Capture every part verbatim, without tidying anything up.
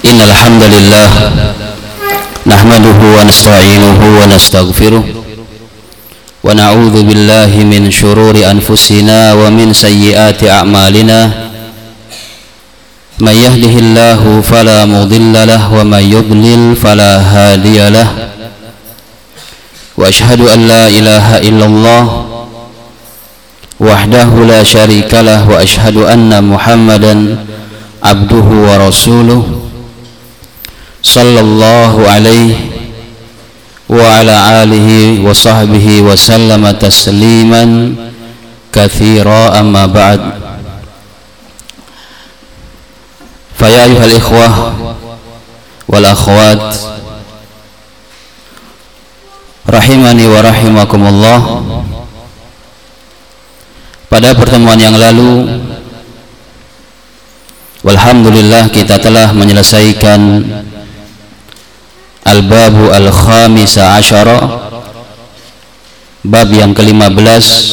إن الحمد لله نحمده ونستعينه ونستغفره ونعوذ بالله من شرور أنفسنا ومن سيئات أعمالنا من يهده الله فلا مضل له ومن يضلل فلا هادي له وأشهد أن لا إله إلا الله وحده لا شريك له وأشهد أن محمدا عبده ورسوله صلى الله عليه وعلى آله وصحبه وسلم تسليما كثيرا أما بعد فيا أيها الإخوة والأخوات rahimani wa rahimakumullah. Pada pertemuan yang lalu walhamdulillah kita telah menyelesaikan al-babu al-khamisa asyara, bab yang kelima belas,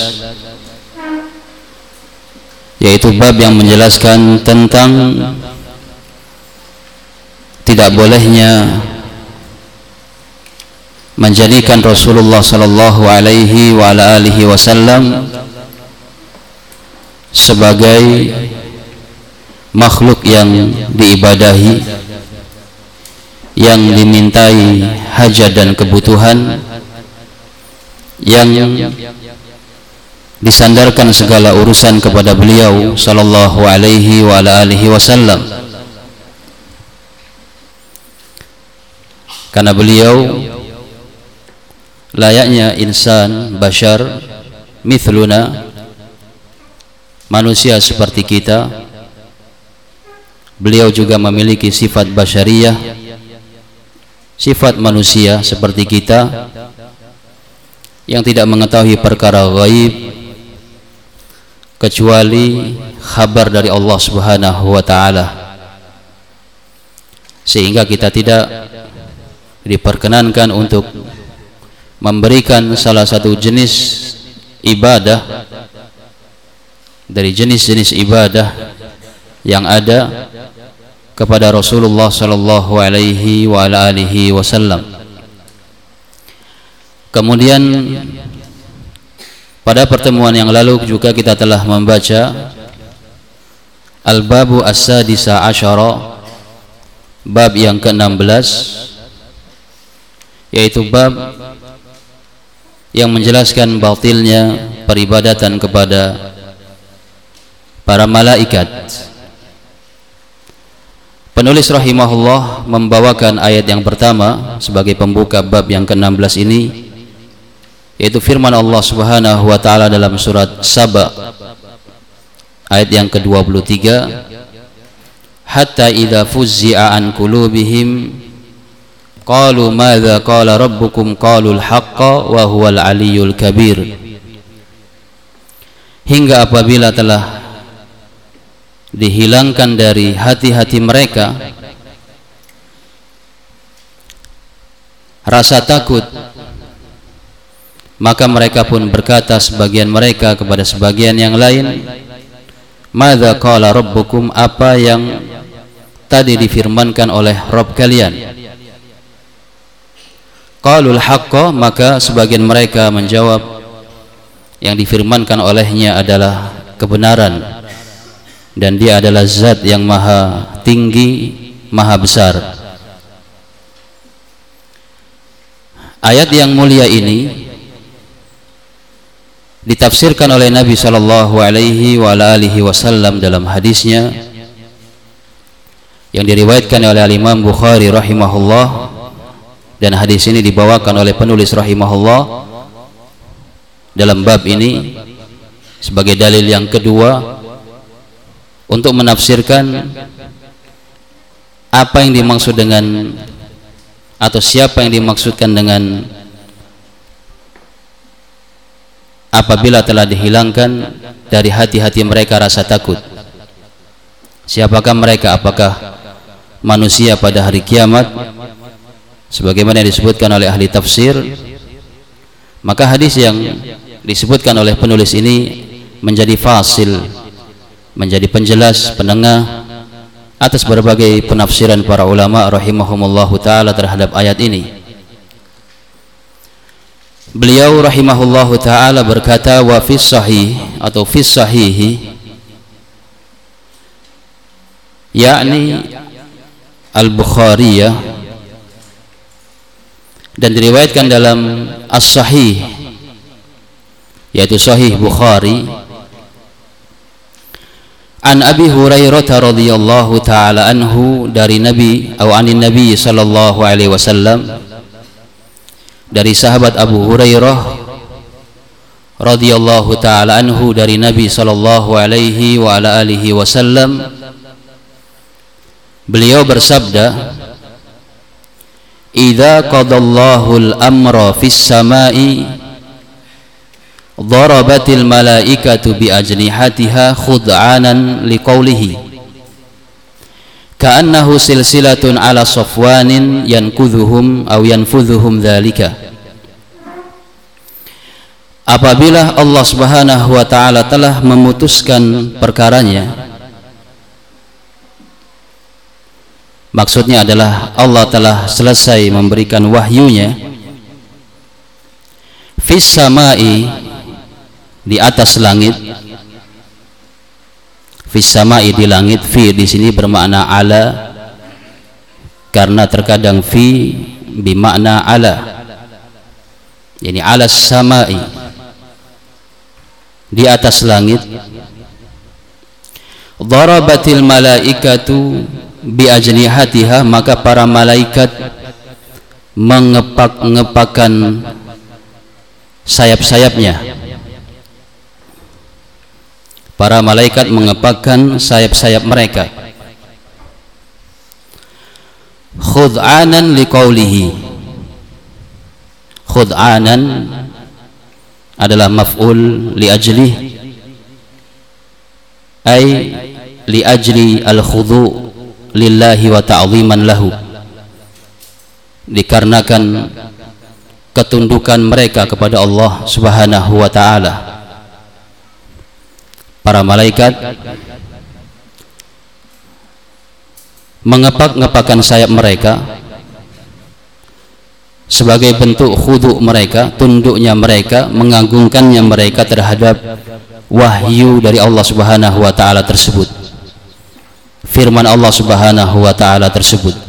yaitu bab yang menjelaskan tentang tidak bolehnya menjadikan Rasulullah sallallahu alaihi wa ala alihi wasallam sebagai makhluk yang diibadahi, yang dimintai hajat dan kebutuhan, yang disandarkan segala urusan kepada beliau sallallahu alaihi wa ala alihi wasallam, karena beliau layaknya insan bashar mithluna, manusia seperti kita. Beliau juga memiliki sifat basyariyah, sifat manusia seperti kita, yang tidak mengetahui perkara gaib kecuali kabar dari Allah Subhanahu wa taala, sehingga kita tidak diperkenankan untuk memberikan salah satu jenis ibadah dari jenis-jenis ibadah yang ada kepada Rasulullah sallallahu alaihi wa ala alihi wasallam. Kemudian pada pertemuan yang lalu juga kita telah membaca al-babu as-sadisa asyara, bab yang ke enam belas, yaitu bab yang menjelaskan batilnya peribadatan kepada para malaikat. Penulis rahimahullah membawakan ayat yang pertama sebagai pembuka bab yang ke enam belas ini, yaitu firman Allah Subhanahu wa taala dalam surat Saba ayat yang ke dua puluh tiga, hatta idza fuzzi'a an qulubihim qalu madza qala rabbukum qalul haqqa wa huwal aliyyul kabir. Hingga apabila telah dihilangkan dari hati-hati mereka rasa takut, maka mereka pun berkata sebagian mereka kepada sebagian yang lain, madza qala rabbukum, apa yang tadi difirmankan oleh Rabb kalian? Qalul haqqa, maka sebagian mereka menjawab, yang difirmankan olehnya adalah kebenaran, dan dia adalah zat yang maha tinggi, maha besar. Ayat yang mulia ini ditafsirkan oleh Nabi sallallahu alaihi wa alihi wasallam dalam hadisnya yang diriwayatkan oleh Imam Bukhari rahimahullah, dan hadis ini dibawakan oleh penulis rahimahullah dalam bab ini sebagai dalil yang kedua untuk menafsirkan apa yang dimaksud dengan, atau siapa yang dimaksudkan dengan apabila telah dihilangkan dari hati-hati mereka rasa takut. Siapakah mereka? Apakah manusia pada hari kiamat sebagaimana yang disebutkan oleh ahli tafsir? Maka hadis yang disebutkan oleh penulis ini menjadi fasil, menjadi penjelas, penengah atas berbagai penafsiran para ulama rahimahumullahu ta'ala terhadap ayat ini. Beliau rahimahullahu ta'ala berkata, wa fis sahih atau fis sahihi, yakni al-Bukhariyah, dan diriwayatkan dalam as-sahih, yaitu sahih Bukhari, an Abi Hurairah radhiyallahu taala anhu, dari Nabi atau anin Nabi sallallahu alaihi wasallam, dari sahabat Abu Hurairah radhiyallahu taala anhu dari Nabi sallallahu alaihi wa ala alihi wasallam, beliau bersabda, idza qadallahu al-amra fis samai darabatil malaikatu bi ajnihatiha khud'anan liqaulihi ka'annahu silsilatun ala safwanin yankudhuhum aw yanfudhuhum dzalika. Apabila Allah Subhanahu wa taala telah memutuskan perkaranya, maksudnya adalah Allah telah selesai memberikan wahyunya, fis samai, di atas langit, fis samai, di langit. Fi di sini bermakna ala, karena terkadang fi bermakna ala, yani ala samai, di atas langit. Darabatil malaikatu bi ajnihatiha, maka para malaikat mengepak-ngepakkan sayap-sayapnya. Para malaikat mengepakkan sayap-sayap mereka. Khud'anan liqaulihi, khud'anan adalah maf'ul li ajlih, ay li ajli al-khudu' lillahi wa ta'ziman lahu, dikarenakan ketundukan mereka kepada Allah Subhanahu wa ta'ala. Para malaikat mengepak-ngepakkan sayap mereka sebagai bentuk khudu' mereka, tunduknya mereka, mengagungkannya mereka terhadap wahyu dari Allah Subhanahu wa ta'ala tersebut, firman Allah Subhanahu wa ta'ala tersebut.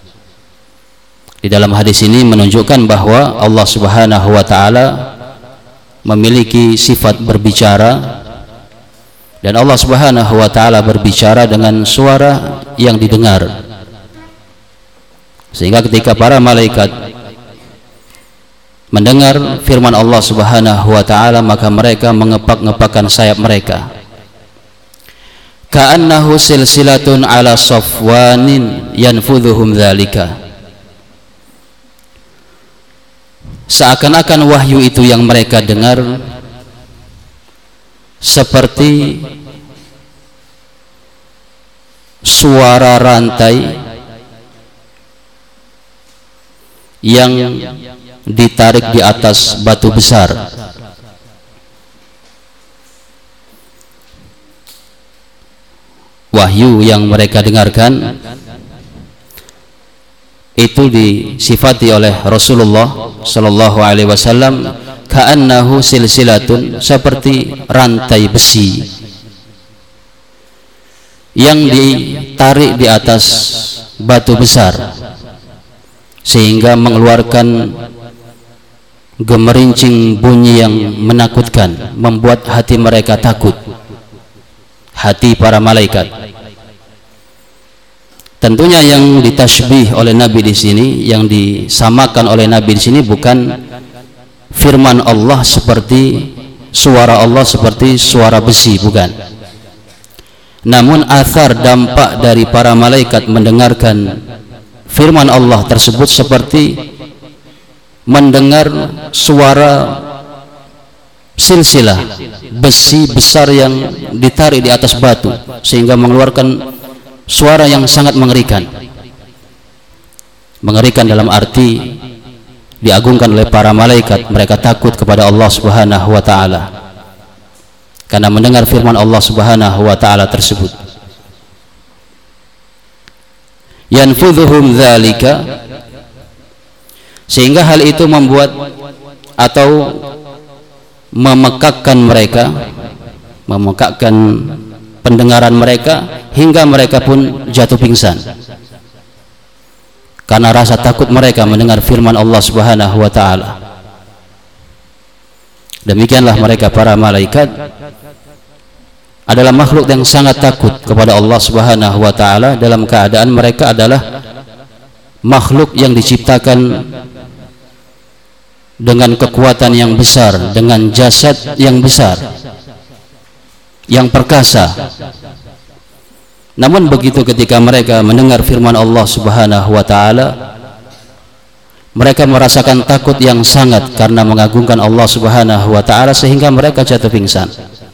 Di dalam hadis ini menunjukkan bahwa Allah Subhanahu wa ta'ala memiliki sifat berbicara, dan Allah Subhanahu wa ta'ala berbicara dengan suara yang didengar, sehingga ketika para malaikat mendengar firman Allah Subhanahu wa ta'ala, maka mereka mengepak-ngepakkan sayap mereka. Ka'annahu silsilatun ala safwanin yanfudhuhum dzalika, seakan-akan wahyu itu yang mereka dengar seperti suara rantai yang ditarik di atas batu besar. Wahyu yang mereka dengarkan itu disifati oleh Rasulullah sallallahu alaihi wasallam, ka'annahu silsilatun, seperti rantai besi yang ditarik di atas batu besar sehingga mengeluarkan gemerincing bunyi yang menakutkan, membuat hati mereka takut, hati para malaikat. Tentunya yang ditasbih oleh Nabi di sini, yang disamakan oleh Nabi di sini bukan firman Allah seperti suara Allah seperti suara besi, bukan. Namun athar, dampak dari para malaikat mendengarkan firman Allah tersebut seperti mendengar suara silsilah besi besar yang ditarik di atas batu sehingga mengeluarkan suara yang sangat mengerikan. Mengerikan dalam arti diagungkan oleh para malaikat, mereka takut kepada Allah Subhanahu wa ta'ala karena mendengar firman Allah Subhanahu wa ta'ala tersebut. yanfudhuhum dzalika, sehingga hal itu membuat atau memekakkan mereka, memekakkan pendengaran mereka hingga mereka pun jatuh pingsan karena rasa takut mereka mendengar firman Allah Subhanahu wa taala. Demikianlah mereka para malaikat adalah makhluk yang sangat takut kepada Allah Subhanahu wa taala dalam keadaan mereka adalah makhluk yang diciptakan dengan kekuatan yang besar, dengan jasad yang besar, yang perkasa. Namun begitu ketika mereka mendengar firman Allah Subhanahu wa taala, mereka merasakan takut yang sangat karena mengagungkan Allah Subhanahu wa taala sehingga mereka jatuh pingsan.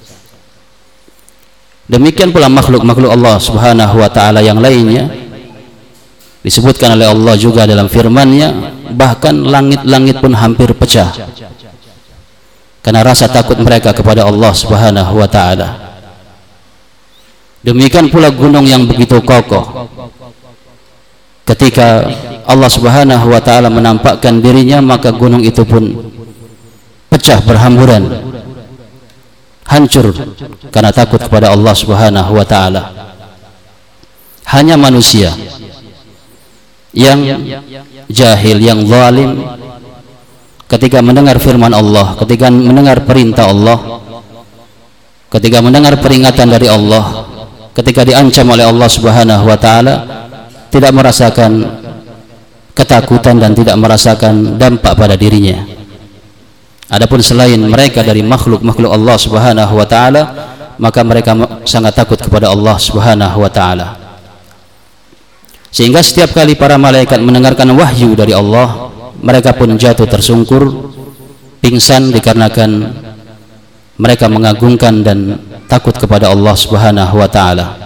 Demikian pula makhluk-makhluk Allah Subhanahu wa taala yang lainnya disebutkan oleh Allah juga dalam firman-Nya, bahkan langit-langit pun hampir pecah karena rasa takut mereka kepada Allah Subhanahu wa taala. Demikian pula gunung yang begitu kokoh, ketika Allah Subhanahu wa taala menampakkan dirinya, maka gunung itu pun pecah berhamburan, hancur karena takut kepada Allah Subhanahu wa taala. Hanya manusia yang jahil, yang zalim, ketika mendengar firman Allah, ketika mendengar perintah Allah, ketika mendengar peringatan dari Allah, ketika diancam oleh Allah Subhanahu wa taala, tidak merasakan ketakutan dan tidak merasakan dampak pada dirinya. Adapun selain mereka dari makhluk-makhluk Allah Subhanahu wa taala, maka mereka sangat takut kepada Allah Subhanahu wa taala. Sehingga setiap kali para malaikat mendengarkan wahyu dari Allah, mereka pun jatuh tersungkur, pingsan dikarenakan mereka mengagungkan dan takut kepada Allah Subhanahu wa taala.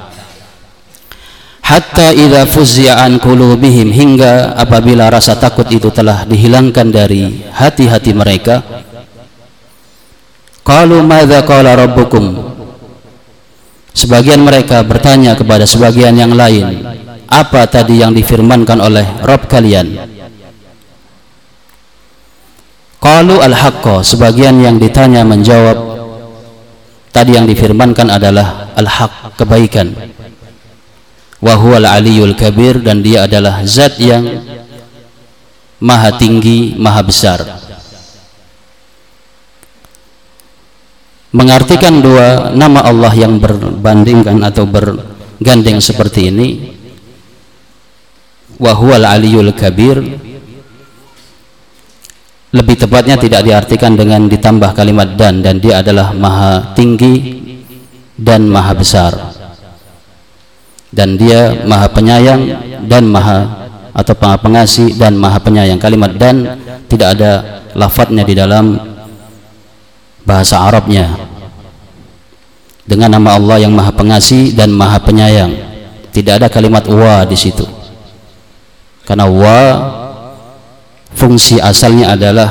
Hatta idza fuzzi'a an qulubihim, hingga apabila rasa takut itu telah dihilangkan dari hati-hati mereka, qalu madza qala rabbukum, sebagian mereka bertanya kepada sebagian yang lain, apa tadi yang difirmankan oleh Rabb kalian? Qalu al-haqqa, sebagian yang ditanya menjawab, tadi yang difirmankan adalah al-haq, kebaikan. Wa huwal aliyul kabir, dan dia adalah zat yang maha tinggi, maha besar. Mengartikan dua nama Allah yang berbandingkan atau bergandeng seperti ini, wa huwal aliyul kabir, lebih tepatnya tidak diartikan dengan ditambah kalimat dan, dan dia adalah maha tinggi dan maha besar, dan dia maha penyayang dan maha atau maha pengasih dan maha penyayang. Kalimat dan tidak ada lafadznya di dalam bahasa Arabnya dengan nama Allah yang maha pengasih dan maha penyayang. Tidak ada kalimat wa di situ, karena wa fungsi asalnya adalah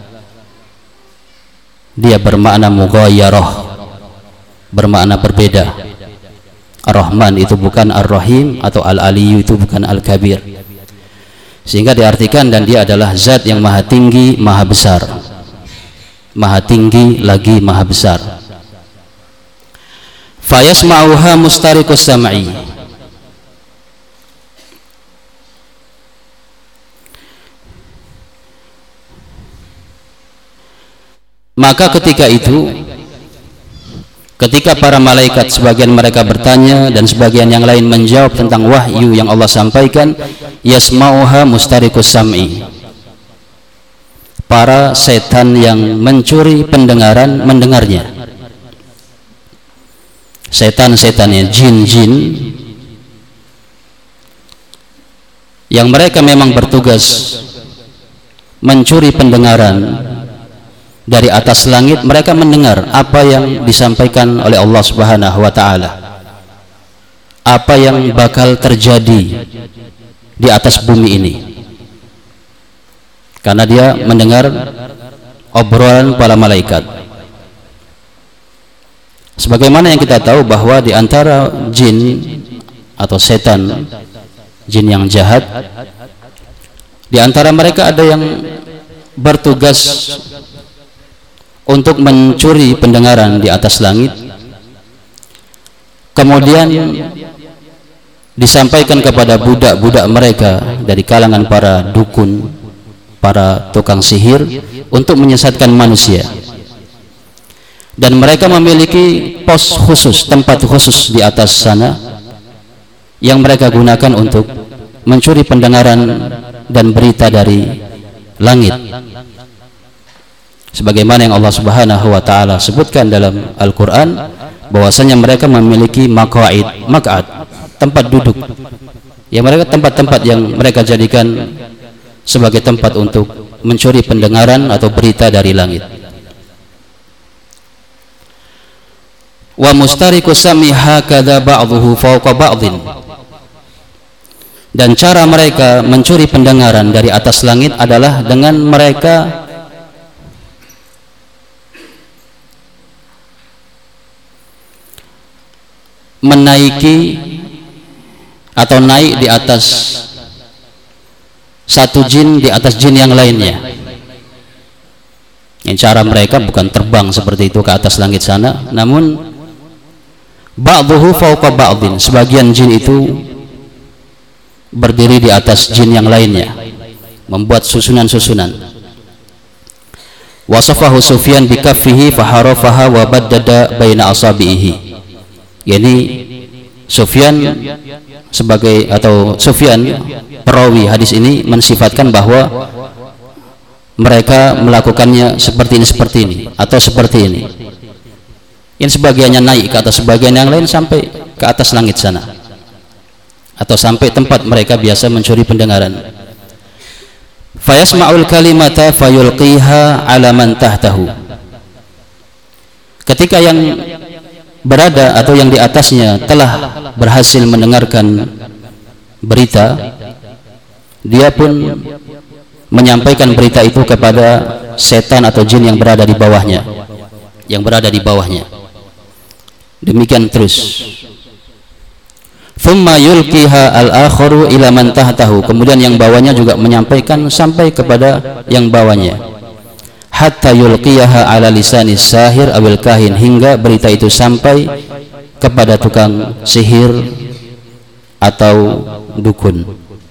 dia bermakna mughayyarah, bermakna berbeda. Ar-Rahman itu bukan Ar-Rahim, atau Al-Aliyu itu bukan Al-Kabir, sehingga diartikan dan dia adalah zat yang maha tinggi, maha besar, maha tinggi lagi maha besar. Fayasma'uha mustariqus sam'i, maka ketika itu, ketika para malaikat sebagian mereka bertanya dan sebagian yang lain menjawab tentang wahyu yang Allah sampaikan, yasma'uha mustariqus sam'i, para setan yang mencuri pendengaran mendengarnya. Setan-setannya, jin-jin yang mereka memang bertugas mencuri pendengaran dari atas langit, mereka mendengar apa yang disampaikan oleh Allah Subhanahu wa taala, apa yang bakal terjadi di atas bumi ini, karena dia mendengar obrolan para malaikat. Sebagaimana yang kita tahu bahwa di antara jin atau setan jin yang jahat. Di antara mereka ada yang bertugas untuk mencuri pendengaran di atas langit, kemudian disampaikan kepada budak-budak mereka dari kalangan para dukun, para tukang sihir, untuk menyesatkan manusia. Dan mereka memiliki pos khusus, tempat khusus di atas sana yang mereka gunakan untuk mencuri pendengaran dan berita dari langit, sebagaimana yang Allah Subhanahu wa taala sebutkan dalam Al-Qur'an, bahwasanya mereka memiliki maq'id, maq'ad, tempat duduk, yang mereka tempat-tempat yang mereka jadikan sebagai tempat untuk mencuri pendengaran atau berita dari langit. Wa mustariku sami hakadha ba'dhuhu fawqa ba'dhin. Dan cara mereka mencuri pendengaran dari atas langit adalah dengan mereka menaiki atau naik di atas satu jin di atas jin yang lainnya. Yang cara mereka bukan terbang seperti itu ke atas langit sana, namun ba'dhuhu fawqa ba'dhin, sebagian jin itu berdiri di atas jin yang lainnya, membuat susunan-susunan. Wasafahu Sufyan bikaffihi faharafaha wa baddada baina asabihi. Yani Sufyan sebagai atau Sufyan perawi hadis ini mensifatkan bahwa mereka melakukannya seperti ini seperti ini atau seperti ini. Yang sebagiannya naik ke atas, sebagian yang lain sampai ke atas langit sana, atau sampai tempat mereka biasa mencuri pendengaran. Fayasma'ul kalimata fayulqiha 'ala man tahtahu. Ketika yang berada atau yang di atasnya telah berhasil mendengarkan berita, dia pun menyampaikan berita itu kepada setan atau jin yang berada di bawahnya, yang berada di bawahnya. Demikian terus. Thumma yulqiha al-akharu ila man tahtahu. Kemudian yang bawahnya juga menyampaikan sampai kepada yang bawahnya. Hatta yulqiyaha ala lisanis sahir awil kahin, hingga berita itu sampai kepada tukang sihir atau dukun.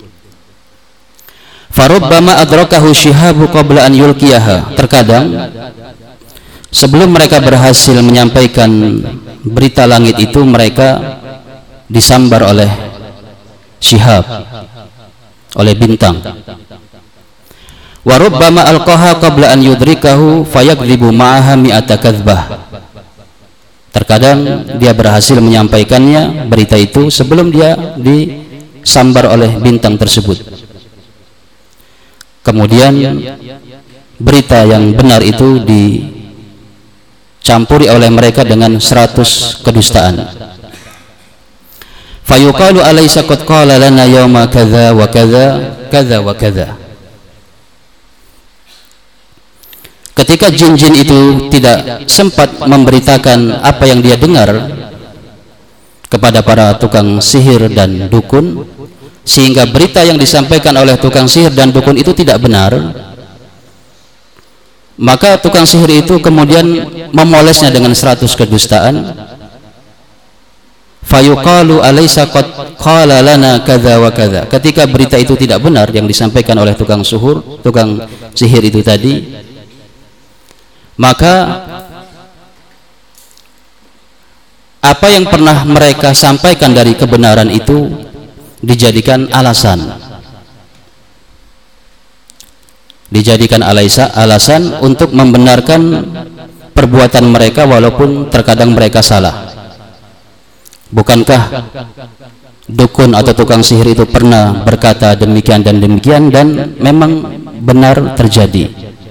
Farubbama adrakahu shihabu qabla an yulqiyaha. Terkadang sebelum mereka berhasil menyampaikan berita langit itu, mereka disambar oleh syihab, oleh bintang. Wa rubbama alqaha qabla an yudrikahu fayakdzibu ma'aha mi'ata kadzbah. Terkadang dia berhasil menyampaikannya, berita itu, sebelum dia disambar oleh bintang tersebut. Kemudian berita yang benar itu dicampuri oleh mereka dengan seratus kedustaan. Fayuqalu alaysa qad qala lana yawma kadza wa kadza kadza wa kadza. Ketika jin-jin itu tidak sempat memberitakan apa yang dia dengar kepada para tukang sihir dan dukun, sehingga berita yang disampaikan oleh tukang sihir dan dukun itu tidak benar, maka tukang sihir itu kemudian memolesnya dengan seratus kedustaan. Fayuqalu alaysa qad qala lana kadza wa kadza. Ketika berita itu tidak benar yang disampaikan oleh tukang suhur, tukang sihir itu tadi, maka apa yang pernah mereka sampaikan dari kebenaran itu dijadikan alasan, dijadikan alaisa, alasan untuk membenarkan perbuatan mereka walaupun terkadang mereka salah. Bukankah dukun atau tukang sihir itu pernah berkata demikian dan demikian, dan memang benar terjadi.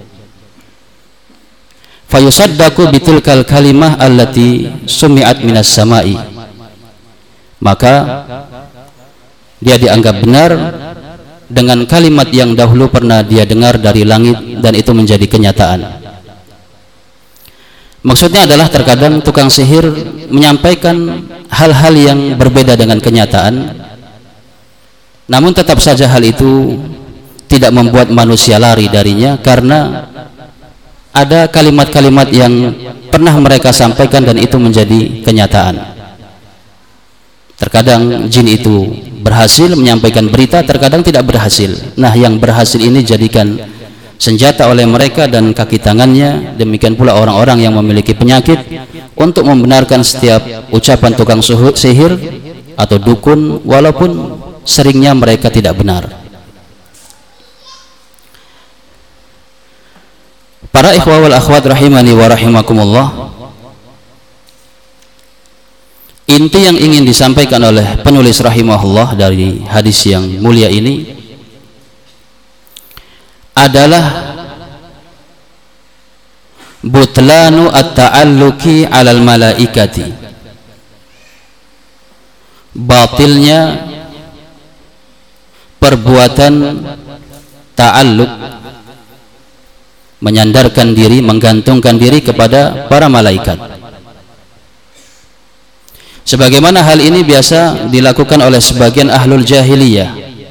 Fayusaddaqu bitilkal kalimah allati sumi'at minas sama'i. Maka dia dianggap benar dengan kalimat yang dahulu pernah dia dengar dari langit, dan itu menjadi kenyataan. Maksudnya adalah terkadang tukang sihir menyampaikan hal-hal yang berbeda dengan kenyataan, Namun tetap saja hal itu tidak membuat manusia lari darinya, karena ada kalimat-kalimat yang pernah mereka sampaikan dan itu menjadi kenyataan. Terkadang jin itu berhasil menyampaikan berita, terkadang tidak berhasil. Nah, yang berhasil ini jadikan senjata oleh mereka dan kaki tangannya. Demikian pula orang-orang yang memiliki penyakit untuk membenarkan setiap ucapan tukang sihir atau dukun, walaupun seringnya mereka tidak benar. Para ikhwah wal akhwat rahimani wa rahimakumullah, inti yang ingin disampaikan oleh penulis rahimahullah dari hadis yang mulia ini adalah butlanu at-ta'alluqi 'alal malaikati, batilnya perbuatan ta'alluq, menyandarkan diri, menggantungkan diri kepada para malaikat. Sebagaimana hal ini biasa dilakukan oleh sebagian ahlul jahiliyah.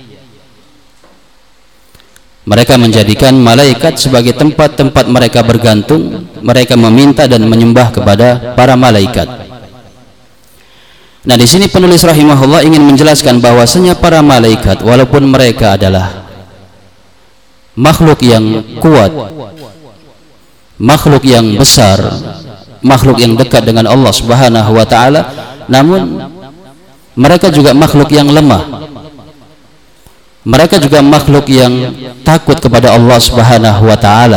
Mereka menjadikan malaikat sebagai tempat-tempat mereka bergantung, mereka meminta dan menyembah kepada para malaikat. Nah, di sini penulis rahimahullah ingin menjelaskan bahwasanya para malaikat, walaupun mereka adalah makhluk yang kuat, makhluk yang besar, makhluk yang dekat dengan Allah Subhanahu wa taala, namun mereka juga makhluk yang lemah. Mereka juga makhluk yang takut kepada Allah Subhanahu wa taala.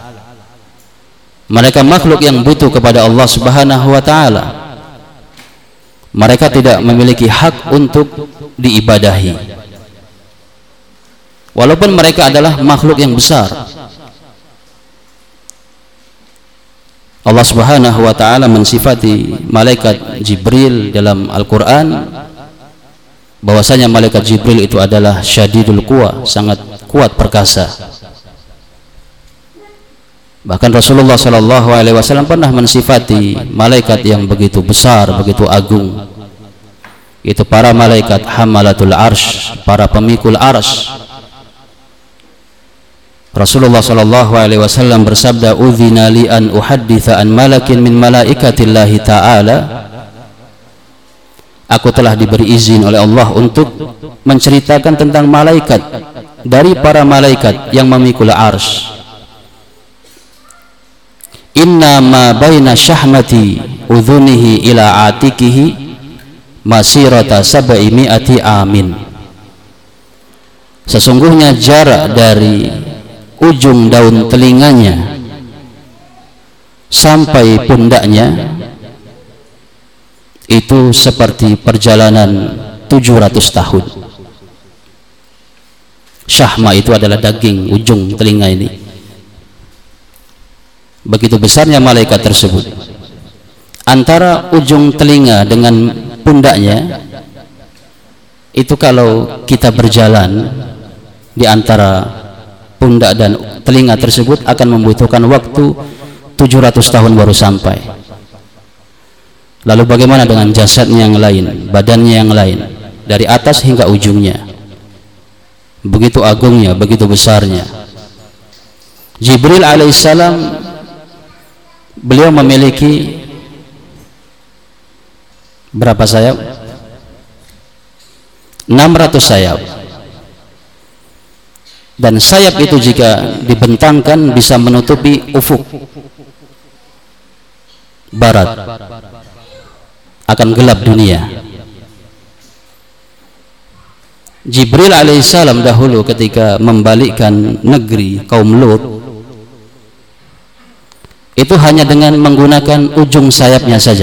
Mereka makhluk yang butuh kepada Allah Subhanahu wa taala. Mereka tidak memiliki hak untuk diibadahi. Walaupun mereka adalah makhluk yang besar. Allah Subhanahu wa taala mensifati malaikat Jibril dalam Al-Qur'an bahwasanya malaikat Jibril itu adalah syadidul quwa, sangat kuat perkasa. Bahkan Rasulullah sallallahu alaihi wasallam pernah mensifati malaikat yang begitu besar, begitu agung. Itu para malaikat hamalatul arsy, para pemikul arsy. Rasulullah sallallahu alaihi wasallam bersabda, "Udzina li an uhadditsa an malakin min malaikatillahi ta'ala." Aku telah diberi izin oleh Allah untuk menceritakan tentang malaikat dari para malaikat yang memikul arsy. Inna ma baina syahmati udhunihi ila atikihi masirata sab'i mi'ati amin. Sesungguhnya jarak dari ujung daun telinganya sampai pundaknya itu seperti perjalanan tujuh ratus tahun. Syahma itu adalah daging ujung telinga ini. Begitu besarnya malaikat tersebut. Antara ujung telinga dengan pundaknya itu kalau kita berjalan di antara pundak dan telinga tersebut akan membutuhkan waktu tujuh ratus tahun baru sampai. Lalu bagaimana dengan jasadnya yang lain, badannya yang lain, dari atas hingga ujungnya? Begitu agungnya, begitu besarnya. Jibril alaihissalam, beliau memiliki berapa sayap? enam ratus sayap. Dan sayap itu jika dibentangkan bisa menutupi ufuk barat, akan gelap dunia. Jibril alaihissalam dahulu ketika membalikkan negeri kaum Lut itu hanya dengan menggunakan ujung sayapnya saja.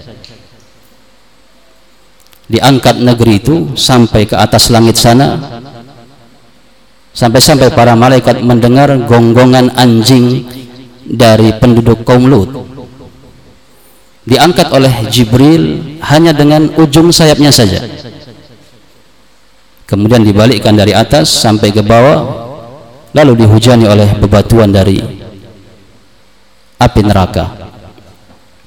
Diangkat negeri itu sampai ke atas langit sana, sampai-sampai para malaikat mendengar gonggongan anjing dari penduduk kaum Lut. Diangkat oleh Jibril hanya dengan ujung sayapnya saja. Kemudian dibalikkan dari atas sampai ke bawah, lalu dihujani oleh bebatuan dari api neraka.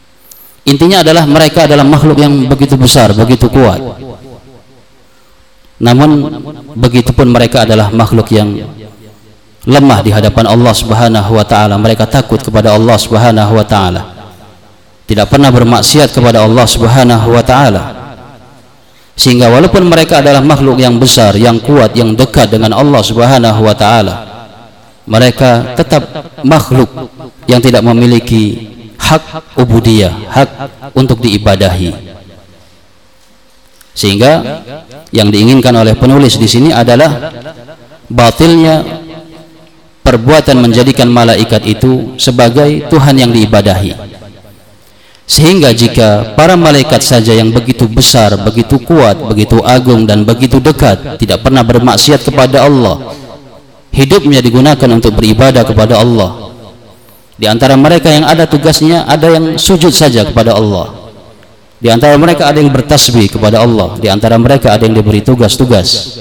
Intinya adalah mereka adalah makhluk yang begitu besar, begitu kuat. namun begitupun mereka adalah makhluk yang lemah di hadapan Allah Subhanahu wa taala. Mereka takut kepada Allah Subhanahu wa taala, tidak pernah bermaksiat kepada Allah Subhanahu wa taala, sehingga walaupun mereka adalah makhluk yang besar, yang kuat, yang dekat dengan Allah Subhanahu wa taala, mereka tetap makhluk yang tidak memiliki hak ubudiyah, hak untuk diibadahi. Sehingga yang diinginkan oleh penulis di sini adalah batilnya perbuatan menjadikan malaikat itu sebagai Tuhan yang diibadahi. Sehingga jika para malaikat saja yang begitu besar, begitu kuat, begitu agung dan begitu dekat, tidak pernah bermaksiat kepada Allah, hidupnya digunakan untuk beribadah kepada Allah. Di antara mereka yang ada tugasnya ada yang sujud saja kepada Allah. Di antara mereka ada yang bertasbih kepada Allah. Di antara mereka ada yang diberi tugas-tugas.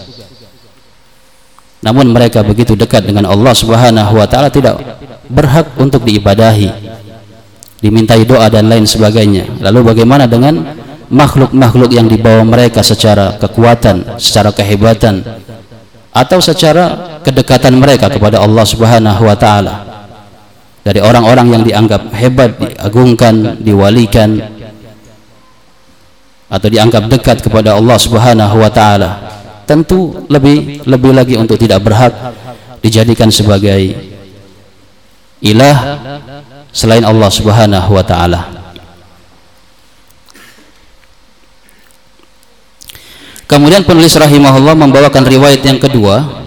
Namun mereka begitu dekat dengan Allah Subhanahu wa taala, tidak berhak untuk diibadahi, dimintai doa dan lain sebagainya. Lalu bagaimana dengan makhluk-makhluk yang dibawa mereka secara kekuatan, secara kehebatan, atau secara kedekatan mereka kepada Allah Subhanahu wa taala? Dari orang-orang yang dianggap hebat, diagungkan, diwalikan, atau dianggap dekat kepada Allah Subhanahu wa taala, tentu lebih lebih lagi untuk tidak berhak dijadikan sebagai ilah selain Allah Subhanahu wa taala. Kemudian penulis rahimahullah membawakan riwayat yang kedua.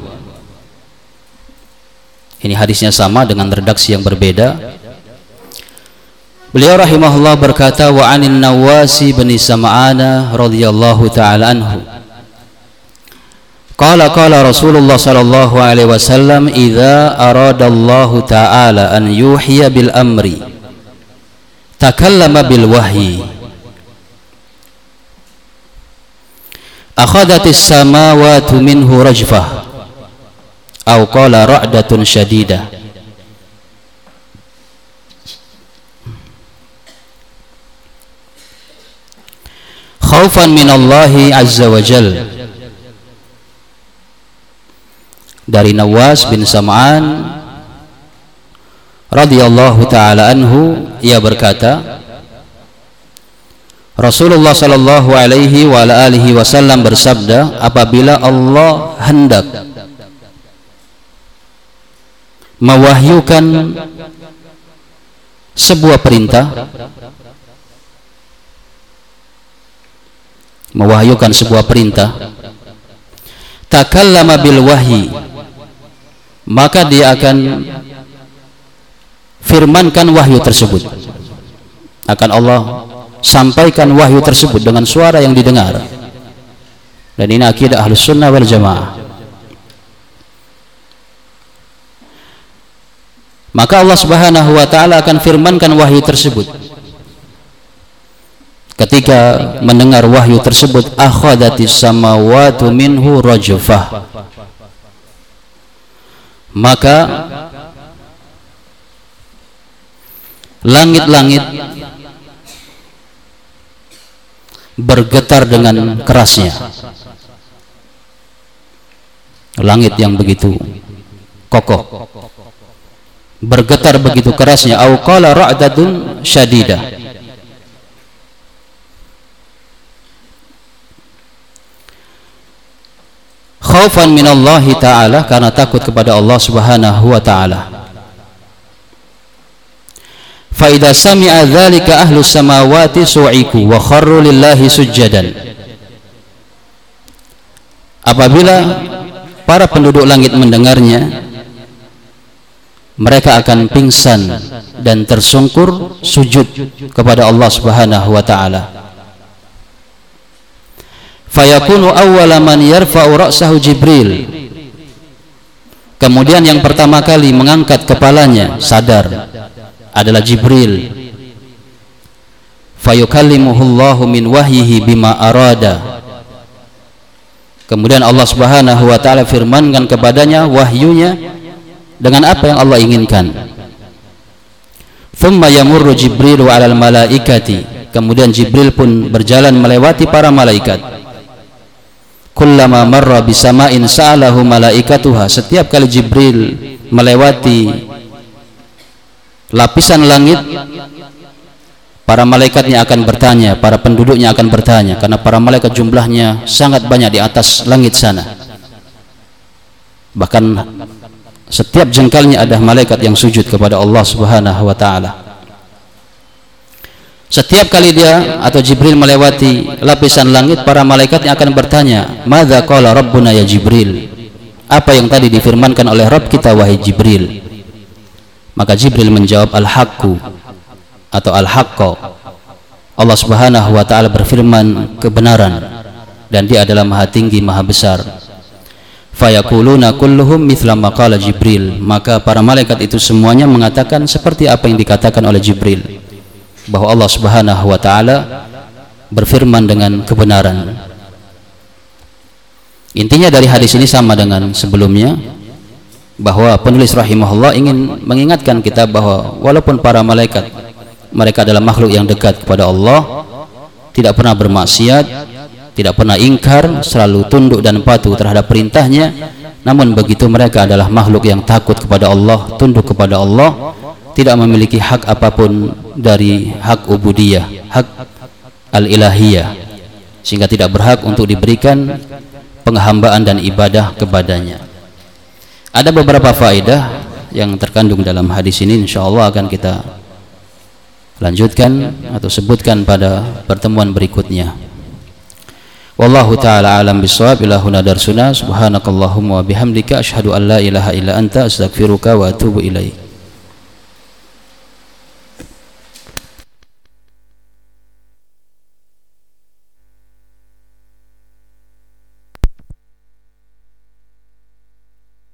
Ini hadisnya sama dengan redaksi yang berbeda. Beliau rahimahullah berkata, wa anin Nawasi bin Sam'ana radhiyallahu ta'ala anhu, qala qala Rasulullah sallallahu alaihi wasallam, idza aradallahu ta'ala an yuhya bil amri takallama bil wahyi akhadatis samawati minhu rajfah aw qala ra'datun syadidah. Khaufan minallahi azza wa jal. Dari Nawas bin Sam'an radhiyallahu ta'ala anhu, ia berkata, Rasulullah sallallahu alaihi wa alihi wasallam bersabda, apabila Allah hendak mewahyukan sebuah perintah, mewahyukan sebuah perintah, takallama bil wahyi, maka dia akan firmankan wahyu tersebut, akan Allah sampaikan wahyu tersebut dengan suara yang didengar. Dan ini akidah Ahlus Sunnah wal Jamaah. Maka Allah Subhanahu wa taala akan firmankan wahyu tersebut. Ketika mendengar wahyu tersebut, akhadatis samawati minhu rajfah, maka langit-langit bergetar dengan kerasnya. Langit yang begitu kokoh bergetar begitu kerasnya. Au qala ra'datun syadidah, khaufan minallahi ta'ala, karena takut kepada Allah Subhanahu wa ta'ala. Fa idza sami'a dzalika ahlus samawati su'iku wa kharru lillahi sujjadan. Apabila para penduduk langit mendengarnya, mereka akan pingsan dan tersungkur sujud kepada Allah Subhanahu wa ta'ala. Fayakunu awwala man yarfa'u ra'sahu Jibril. Kemudian yang pertama kali mengangkat kepalanya sadar adalah Jibril. Fayukallimuhullahu min wahyihi bima arada. Kemudian Allah Subhanahu wa ta'ala firmankan kepadanya wahyunya dengan apa yang Allah inginkan. Thumma yamurru Jibril 'alal malaikati. Kemudian Jibril pun berjalan melewati para malaikat. kullama marra bisama'in sa'alahu malaikatuha, setiap kali Jibril melewati lapisan langit, para malaikatnya akan bertanya, para penduduknya akan bertanya, karena para malaikat jumlahnya sangat banyak di atas langit sana. Bahkan setiap jengkalnya ada malaikat yang sujud kepada Allah Subhanahu wa taala. Setiap kali dia atau Jibril melewati lapisan langit, para malaikatnya akan bertanya, "Madza qala rabbuna ya Jibril?" Apa yang tadi difirmankan oleh Rabb kita wahai Jibril? Maka Jibril menjawab, "Al-haqqu" atau al-haqqo. Allah Subhanahu wa taala berfirman kebenaran, dan dia adalah maha tinggi, maha besar. Fayaquluna kulluhum mithla ma qala Jibril, maka para malaikat itu semuanya mengatakan seperti apa yang dikatakan oleh Jibril, bahwa Allah Subhanahu wa taala berfirman dengan kebenaran. Intinya dari hadis ini sama dengan sebelumnya, bahwa penulis rahimahullah ingin mengingatkan kita bahwa walaupun para malaikat mereka adalah makhluk yang dekat kepada Allah, tidak pernah bermaksiat, tidak pernah ingkar, selalu tunduk dan patuh terhadap perintahnya, namun begitu mereka adalah makhluk yang takut kepada Allah, tunduk kepada Allah, tidak memiliki hak apapun dari hak ubudiyah, hak al-ilahiyah, sehingga tidak berhak untuk diberikan penghambaan dan ibadah kepadanya. Ada beberapa faedah yang terkandung dalam hadis ini, insyaallah akan kita lanjutkan atau sebutkan pada pertemuan berikutnya. Wallahu ta'ala alam bisawab. Ila huna darsuna. Subhanakallahumma wa bihamdika asyhadu an la ilaha illa anta astaghfiruka wa atubu ilaik.